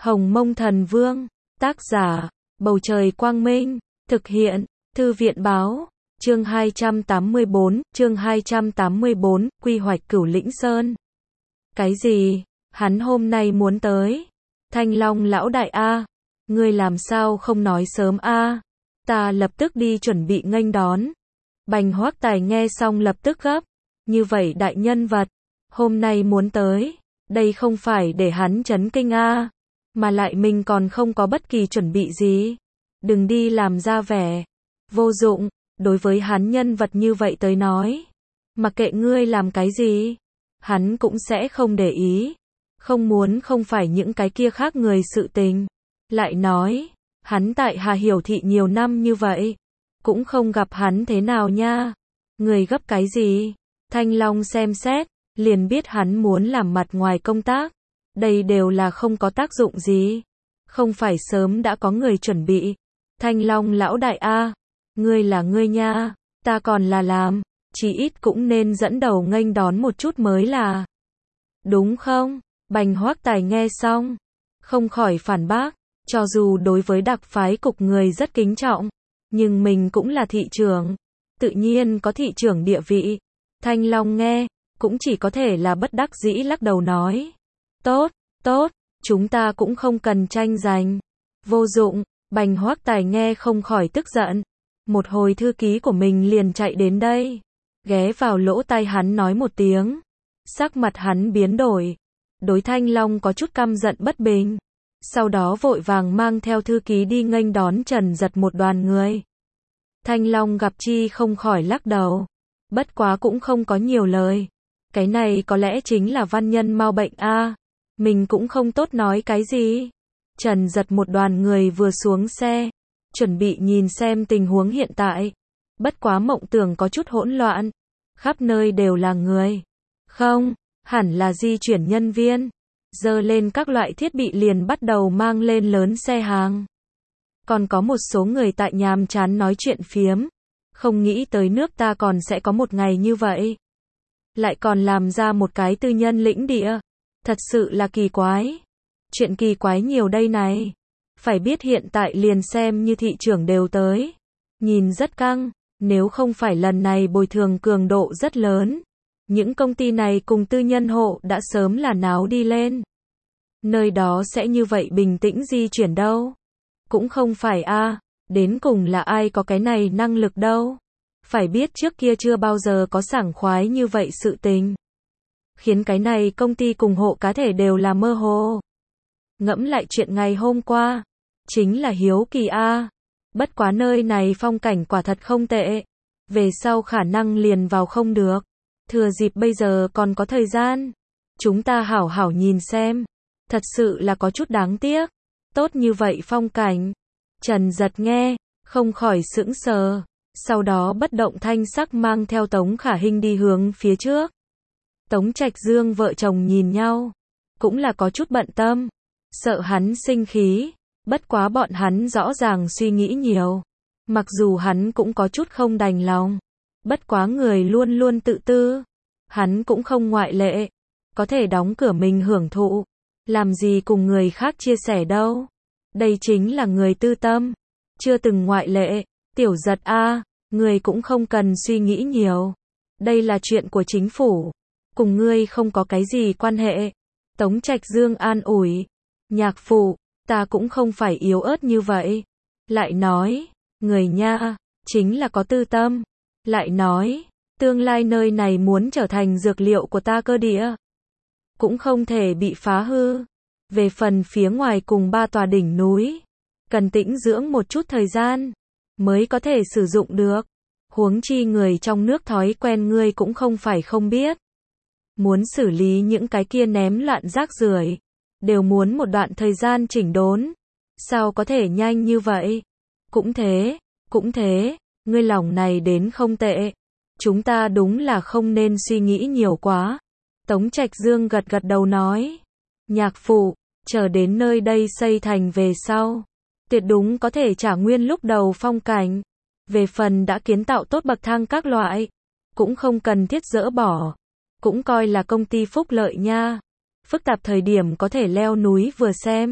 Hồng Mông Thần Vương, tác giả, Bầu Trời Quang Minh, thực hiện, Thư viện Báo, chương 284, quy hoạch Cửu Lĩnh Sơn. Cái gì? Hắn hôm nay muốn tới. Thanh Long lão đại a, ngươi làm sao không nói sớm a? Ta lập tức đi chuẩn bị nghênh đón. Bành Hoác Tài nghe xong lập tức gấp. Như vậy đại nhân vật, hôm nay muốn tới, đây không phải để hắn chấn kinh a, mà lại mình còn không có bất kỳ chuẩn bị gì. Đừng đi làm ra vẻ vô dụng, đối với hắn nhân vật như vậy tới nói, mặc kệ ngươi làm cái gì, hắn cũng sẽ không để ý. Không muốn không phải những cái kia khác người sự tình. Lại nói, hắn tại Hà Hiểu Thị nhiều năm như vậy, cũng không gặp hắn thế nào nha. Người gấp cái gì? Thanh Long xem xét, liền biết hắn muốn làm mặt ngoài công tác. Đây đều là không có tác dụng gì. Không phải sớm đã có người chuẩn bị. Thanh Long lão đại a, ngươi là ngươi nha, ta còn là làm, chỉ ít cũng nên dẫn đầu nghênh đón một chút mới là. Đúng không? Bành Hoác Tài nghe xong, không khỏi phản bác, cho dù đối với đặc phái cục người rất kính trọng, nhưng mình cũng là thị trưởng, tự nhiên có thị trưởng địa vị. Thanh Long nghe, cũng chỉ có thể là bất đắc dĩ lắc đầu nói. Tốt, tốt, chúng ta cũng không cần tranh giành. Vô dụng, Bành Hoác Tài nghe không khỏi tức giận. Một hồi thư ký của mình liền chạy đến đây, ghé vào lỗ tai hắn nói một tiếng. Sắc mặt hắn biến đổi. Đối Thanh Long có chút căm giận bất bình. Sau đó vội vàng mang theo thư ký đi nghênh đón Trần Giật một đoàn người. Thanh Long gặp chi không khỏi lắc đầu. Bất quá cũng không có nhiều lời. Cái này có lẽ chính là văn nhân mau bệnh a. Mình cũng không tốt nói cái gì. Trần Giật một đoàn người vừa xuống xe, chuẩn bị nhìn xem tình huống hiện tại. Bất quá mộng tưởng có chút hỗn loạn. Khắp nơi đều là người. Không, hẳn là di chuyển nhân viên. Dơ lên các loại thiết bị liền bắt đầu mang lên lớn xe hàng. Còn có một số người tại nhàm chán nói chuyện phiếm. Không nghĩ tới nước ta còn sẽ có một ngày như vậy. Lại còn làm ra một cái tư nhân lĩnh địa. Thật sự là kỳ quái. Chuyện kỳ quái nhiều đây này. Phải biết hiện tại liền xem như thị trưởng đều tới. Nhìn rất căng. Nếu không phải lần này bồi thường cường độ rất lớn, những công ty này cùng tư nhân hộ đã sớm là náo đi lên. Nơi đó sẽ như vậy bình tĩnh di chuyển đâu. Cũng không phải a, đến cùng là ai có cái này năng lực đâu. Phải biết trước kia chưa bao giờ có sảng khoái như vậy sự tình. Khiến cái này công ty cùng hộ cá thể đều là mơ hồ. Ngẫm lại chuyện ngày hôm qua, chính là hiếu kỳ a. Bất quá nơi này phong cảnh quả thật không tệ. Về sau khả năng liền vào không được. Thừa dịp bây giờ còn có thời gian, chúng ta hảo hảo nhìn xem. Thật sự là có chút đáng tiếc. Tốt như vậy phong cảnh. Trần Giật nghe, không khỏi sững sờ. Sau đó bất động thanh sắc mang theo Tống Khả Hinh đi hướng phía trước. Tống Trạch Dương vợ chồng nhìn nhau, cũng là có chút bận tâm. Sợ hắn sinh khí. Bất quá bọn hắn rõ ràng suy nghĩ nhiều. Mặc dù hắn cũng có chút không đành lòng. Bất quá người luôn luôn tự tư. Hắn cũng không ngoại lệ. Có thể đóng cửa mình hưởng thụ. Làm gì cùng người khác chia sẻ đâu. Đây chính là người tư tâm. Chưa từng ngoại lệ. Tiểu Giật a, người cũng không cần suy nghĩ nhiều. Đây là chuyện của chính phủ. Cùng ngươi không có cái gì quan hệ. Tống Trạch Dương an ủi. Nhạc phụ, ta cũng không phải yếu ớt như vậy. Lại nói, người nha, chính là có tư tâm. Lại nói, tương lai nơi này muốn trở thành dược liệu của ta cơ địa. Cũng không thể bị phá hư. Về phần phía ngoài cùng 3 tòa đỉnh núi, cần tĩnh dưỡng một chút thời gian, mới có thể sử dụng được. Huống chi người trong nước thói quen ngươi cũng không phải không biết. Muốn xử lý những cái kia ném loạn rác rưởi, đều muốn một đoạn thời gian chỉnh đốn. Sao có thể nhanh như vậy? Cũng thế, ngươi lòng này đến không tệ. Chúng ta đúng là không nên suy nghĩ nhiều quá. Tống Trạch Dương gật gật đầu nói. Nhạc phụ, chờ đến nơi đây xây thành về sau, tuyệt đúng có thể trả nguyên lúc đầu phong cảnh. Về phần đã kiến tạo tốt bậc thang các loại, cũng không cần thiết dỡ bỏ. Cũng coi là công ty phúc lợi nha. Phức tạp thời điểm có thể leo núi vừa xem.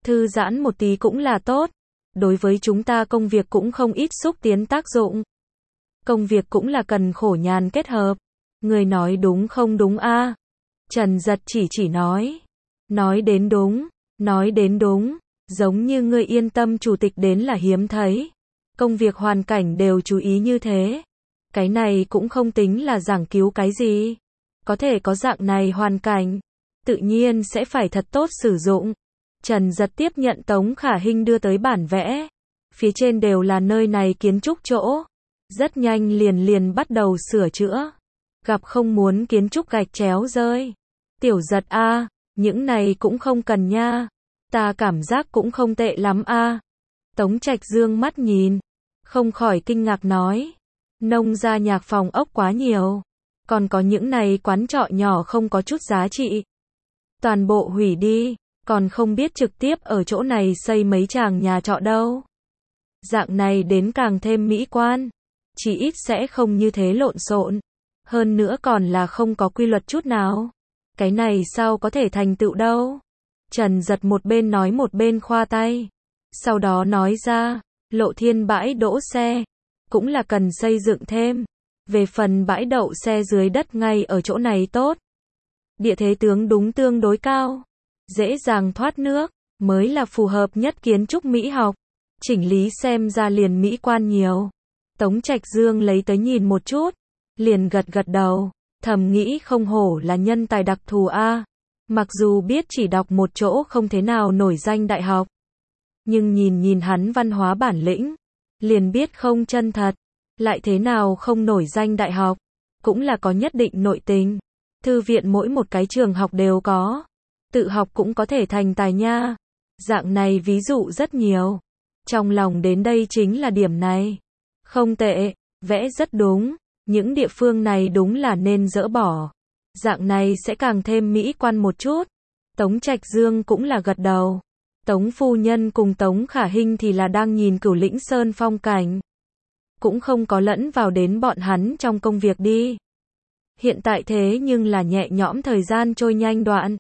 Thư giãn một tí cũng là tốt. Đối với chúng ta công việc cũng không ít xúc tiến tác dụng. Công việc cũng là cần khổ nhàn kết hợp. Người nói đúng không đúng a? Trần Giật chỉ nói. Nói đến đúng, nói đến đúng. Giống như ngươi yên tâm chủ tịch đến là hiếm thấy. Công việc hoàn cảnh đều chú ý như thế. Cái này cũng không tính là giảng cứu cái gì. Có thể có dạng này hoàn cảnh, tự nhiên sẽ phải thật tốt sử dụng. Trần Giật tiếp nhận Tống Khả Hinh đưa tới bản vẽ. Phía trên đều là nơi này kiến trúc chỗ. Rất nhanh liền bắt đầu sửa chữa. Gặp không muốn kiến trúc gạch chéo rơi. Tiểu Giật a, những này cũng không cần nha. Ta cảm giác cũng không tệ lắm a. Tống Trạch dương mắt nhìn, không khỏi kinh ngạc nói. Nông gia nhạc phòng ốc quá nhiều. Còn có những này quán trọ nhỏ không có chút giá trị. Toàn bộ hủy đi, còn không biết trực tiếp ở chỗ này xây mấy chàng nhà trọ đâu. Dạng này đến càng thêm mỹ quan. Chỉ ít sẽ không như thế lộn xộn. Hơn nữa còn là không có quy luật chút nào. Cái này sao có thể thành tựu đâu. Trần Giật một bên nói một bên khoa tay. Sau đó nói ra, Lộ Thiên bãi đỗ xe cũng là cần xây dựng thêm. Về phần bãi đậu xe dưới đất ngay ở chỗ này tốt. Địa thế tướng đúng tương đối cao, dễ dàng thoát nước, mới là phù hợp nhất kiến trúc mỹ học. Chỉnh lý xem ra liền mỹ quan nhiều. Tống Trạch Dương lấy tới nhìn một chút, liền gật đầu, thầm nghĩ không hổ là nhân tài đặc thù a. Mặc dù biết chỉ đọc một chỗ không thế nào nổi danh đại học, nhưng nhìn hắn văn hóa bản lĩnh, liền biết không chân thật. Lại thế nào không nổi danh đại học, cũng là có nhất định nội tình. Thư viện mỗi một cái trường học đều có, tự học cũng có thể thành tài nha. Dạng này ví dụ rất nhiều. Trong lòng đến đây chính là điểm này. Không tệ, vẽ rất đúng, những địa phương này đúng là nên dỡ bỏ. Dạng này sẽ càng thêm mỹ quan một chút. Tống Trạch Dương cũng là gật đầu. Tống phu nhân cùng Tống Khả Hinh thì là đang nhìn Cửu Lĩnh Sơn phong cảnh. Cũng không có lẫn vào đến bọn hắn trong công việc đi. Hiện tại thế nhưng là nhẹ nhõm thời gian trôi nhanh đoạn.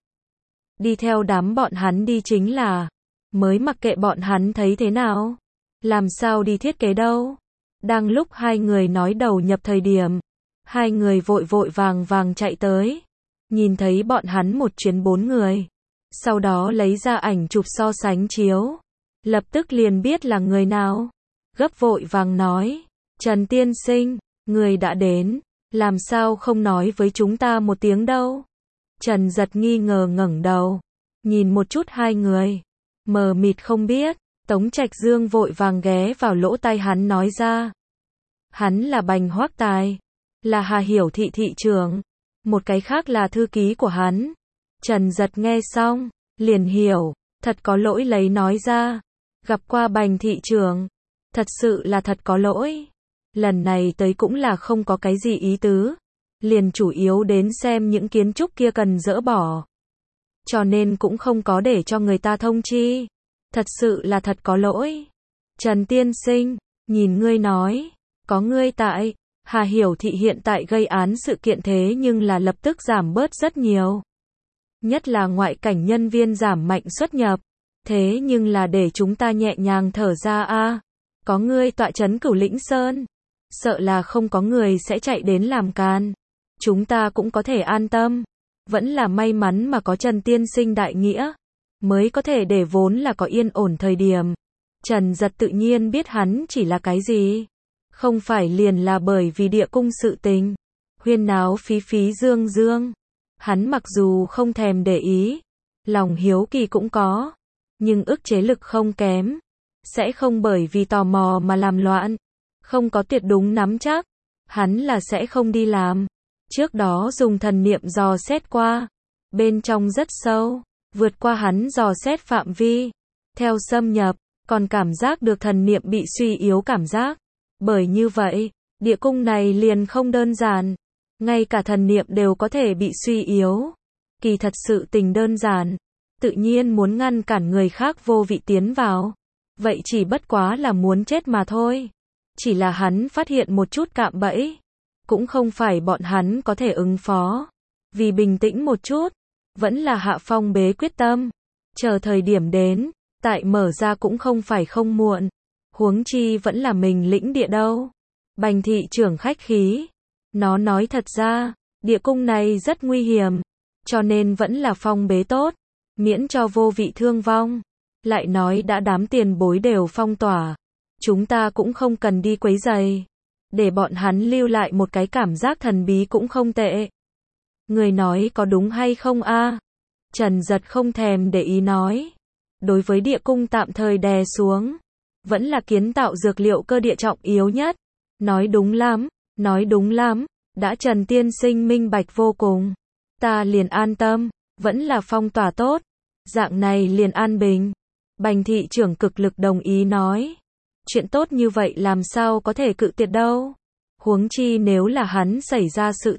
Đi theo đám bọn hắn đi chính là, mới mặc kệ bọn hắn thấy thế nào. Làm sao đi thiết kế đâu. Đang lúc hai người nói đầu nhập thời điểm, hai người vội vàng chạy tới. Nhìn thấy bọn hắn một chuyến 4 người. Sau đó lấy ra ảnh chụp so sánh chiếu. Lập tức liền biết là người nào. Gấp vội vàng nói. Trần tiên sinh, người đã đến, làm sao không nói với chúng ta một tiếng đâu. Trần Giật nghi ngờ ngẩng đầu, nhìn một chút hai người, mờ mịt không biết. Tống Trạch Dương vội vàng ghé vào lỗ tai hắn nói ra. Hắn là Bành Hoắc Tài, là Hà Hiểu Thị thị trưởng, một cái khác là thư ký của hắn. Trần Giật nghe xong, liền hiểu, thật có lỗi lấy nói ra. Gặp qua Bành thị trưởng, thật sự là thật có lỗi. Lần này tới cũng là không có cái gì ý tứ, liền chủ yếu đến xem những kiến trúc kia cần dỡ bỏ. Cho nên cũng không có để cho người ta thông chi. Thật sự là thật có lỗi. Trần tiên sinh, nhìn ngươi nói, có ngươi tại, Hà Hiểu Thị hiện tại gây án sự kiện thế nhưng là lập tức giảm bớt rất nhiều. Nhất là ngoại cảnh nhân viên giảm mạnh xuất nhập. Thế nhưng là để chúng ta nhẹ nhàng thở ra a. Có ngươi tọa trấn Cửu Lĩnh Sơn, sợ là không có người sẽ chạy đến làm can. Chúng ta cũng có thể an tâm. Vẫn là may mắn mà có Trần tiên sinh đại nghĩa, mới có thể để vốn là có yên ổn thời điểm. Trần Giật tự nhiên biết hắn chỉ là cái gì. Không phải liền là bởi vì địa cung sự tình. Huyên náo phí dương. Hắn mặc dù không thèm để ý, lòng hiếu kỳ cũng có, nhưng ức chế lực không kém. Sẽ không bởi vì tò mò mà làm loạn. Không có tuyệt đúng nắm chắc, hắn là sẽ không đi làm. Trước đó dùng thần niệm dò xét qua, bên trong rất sâu, vượt qua hắn dò xét phạm vi. Theo xâm nhập, còn cảm giác được thần niệm bị suy yếu cảm giác. Bởi như vậy, địa cung này liền không đơn giản. Ngay cả thần niệm đều có thể bị suy yếu. Kỳ thật sự tình đơn giản. Tự nhiên muốn ngăn cản người khác vô vị tiến vào. Vậy chỉ bất quá là muốn chết mà thôi. Chỉ là hắn phát hiện một chút cạm bẫy. Cũng không phải bọn hắn có thể ứng phó. Vì bình tĩnh một chút, vẫn là hạ phong bế quyết tâm. Chờ thời điểm đến, Tại mở ra cũng không phải không muộn. Huống chi vẫn là mình lĩnh địa đâu. Bành thị trưởng khách khí. Nó nói thật ra, địa cung này rất nguy hiểm. Cho nên vẫn là phong bế tốt. Miễn cho vô vị thương vong. Lại nói đã đám tiền bối đều phong tỏa. Chúng ta cũng không cần đi quấy rầy. Để bọn hắn lưu lại một cái cảm giác thần bí cũng không tệ. Người nói có đúng hay không a? Trần Giật không thèm để ý nói. Đối với địa cung tạm thời đè xuống. Vẫn là kiến tạo dược liệu cơ địa trọng yếu nhất. Nói đúng lắm, nói đúng lắm. Đã Trần tiên sinh minh bạch vô cùng. Ta liền an tâm, vẫn là phong tỏa tốt. Dạng này liền an bình. Bành thị trưởng cực lực đồng ý nói. Chuyện tốt như vậy làm sao có thể cự tuyệt đâu. Huống chi nếu là hắn xảy ra sự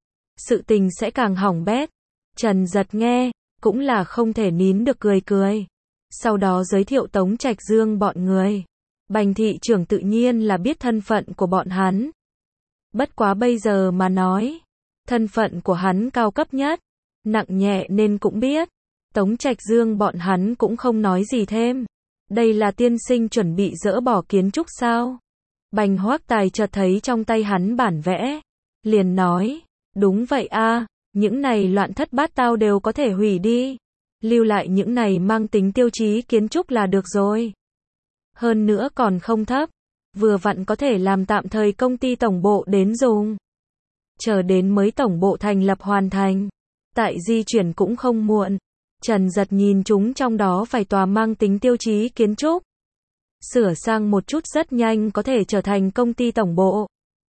tình sẽ càng hỏng bét. Trần Giật nghe, cũng là không thể nín được cười cười. Sau đó giới thiệu Tống Trạch Dương bọn người. Bành thị trưởng tự nhiên là biết thân phận của bọn hắn. Bất quá bây giờ mà nói, thân phận của hắn cao cấp nhất, nặng nhẹ nên cũng biết. Tống Trạch Dương bọn hắn cũng không nói gì thêm. Đây là tiên sinh chuẩn bị dỡ bỏ kiến trúc sao? Bành Hoác Tài chợt thấy trong tay hắn bản vẽ. Liền nói, đúng vậy a, những này loạn thất bát tao đều có thể hủy đi. Lưu lại những này mang tính tiêu chí kiến trúc là được rồi. Hơn nữa còn không thấp. Vừa vặn có thể làm tạm thời công ty tổng bộ đến dùng. Chờ đến mới tổng bộ thành lập hoàn thành. Tại di chuyển cũng không muộn. Trần Giật nhìn chúng trong đó vài tòa mang tính tiêu chí kiến trúc. Sửa sang một chút rất nhanh có thể trở thành công ty tổng bộ.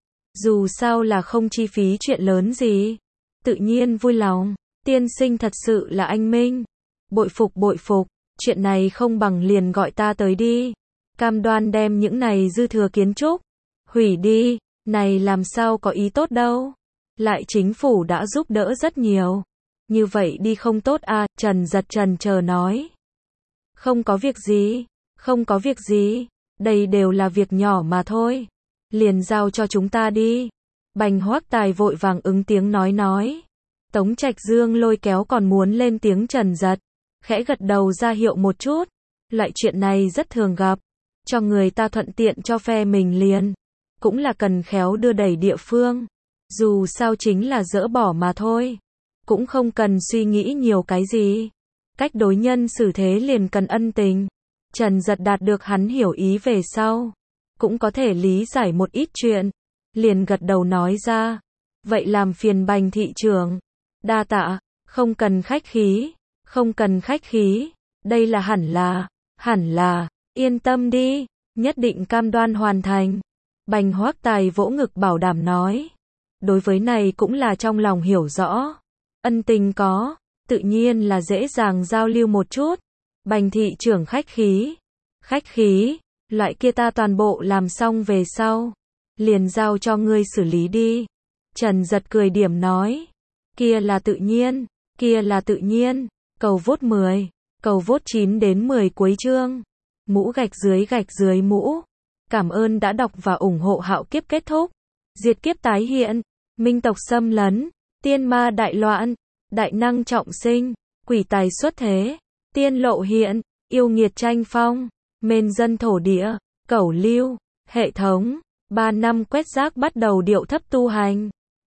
Dù sao là không chi phí chuyện lớn gì. Tự nhiên vui lòng. Tiên sinh thật sự là anh minh. Bội phục. Chuyện này không bằng liền gọi ta tới đi. Cam đoan đem những này dư thừa kiến trúc hủy đi. Này làm sao có ý tốt đâu. Lại chính phủ đã giúp đỡ rất nhiều. Như vậy đi không tốt à, Trần Giật trần chờ nói. Không có việc gì, đây đều là việc nhỏ mà thôi. Liền giao cho chúng ta đi. Bành Hoác Tài vội vàng ứng tiếng nói. Tống Trạch Dương lôi kéo còn muốn lên tiếng Trần Giật. Khẽ gật đầu ra hiệu một chút. Loại chuyện này rất thường gặp. Cho người ta thuận tiện cho phe mình liền. Cũng là cần khéo đưa đẩy địa phương. Dù sao chính là dỡ bỏ mà thôi. Cũng không cần suy nghĩ nhiều cái gì. Cách đối nhân xử thế liền cần ân tình. Trần Giật đạt được hắn hiểu ý về sau. Cũng có thể lý giải một ít chuyện. Liền gật đầu nói ra. Vậy làm phiền Bành thị trưởng. Đa tạ, không cần khách khí. Đây là hẳn là, yên tâm đi. Nhất định cam đoan hoàn thành. Bành Hoác Tài vỗ ngực bảo đảm nói. Đối với này cũng là trong lòng hiểu rõ. Ân tình có, tự nhiên là dễ dàng giao lưu một chút. Bành thị trưởng khách khí, loại kia ta toàn bộ làm xong về sau. Liền giao cho ngươi xử lý đi. Trần Giật cười điểm nói. Kia là tự nhiên. Cầu vốt 9 đến 10 cuối chương. Mũ gạch dưới mũ. Cảm ơn đã đọc và ủng hộ Hạo Kiếp kết thúc. Diệt kiếp tái hiện. Minh tộc xâm lấn. Tiên ma đại loạn. Đại năng trọng sinh. Quỷ tài xuất thế. Tiên lộ hiện. Yêu nghiệt tranh phong. Mên dân thổ địa. Cẩu lưu. Hệ thống. 3 năm quét rác bắt đầu điệu thấp tu hành.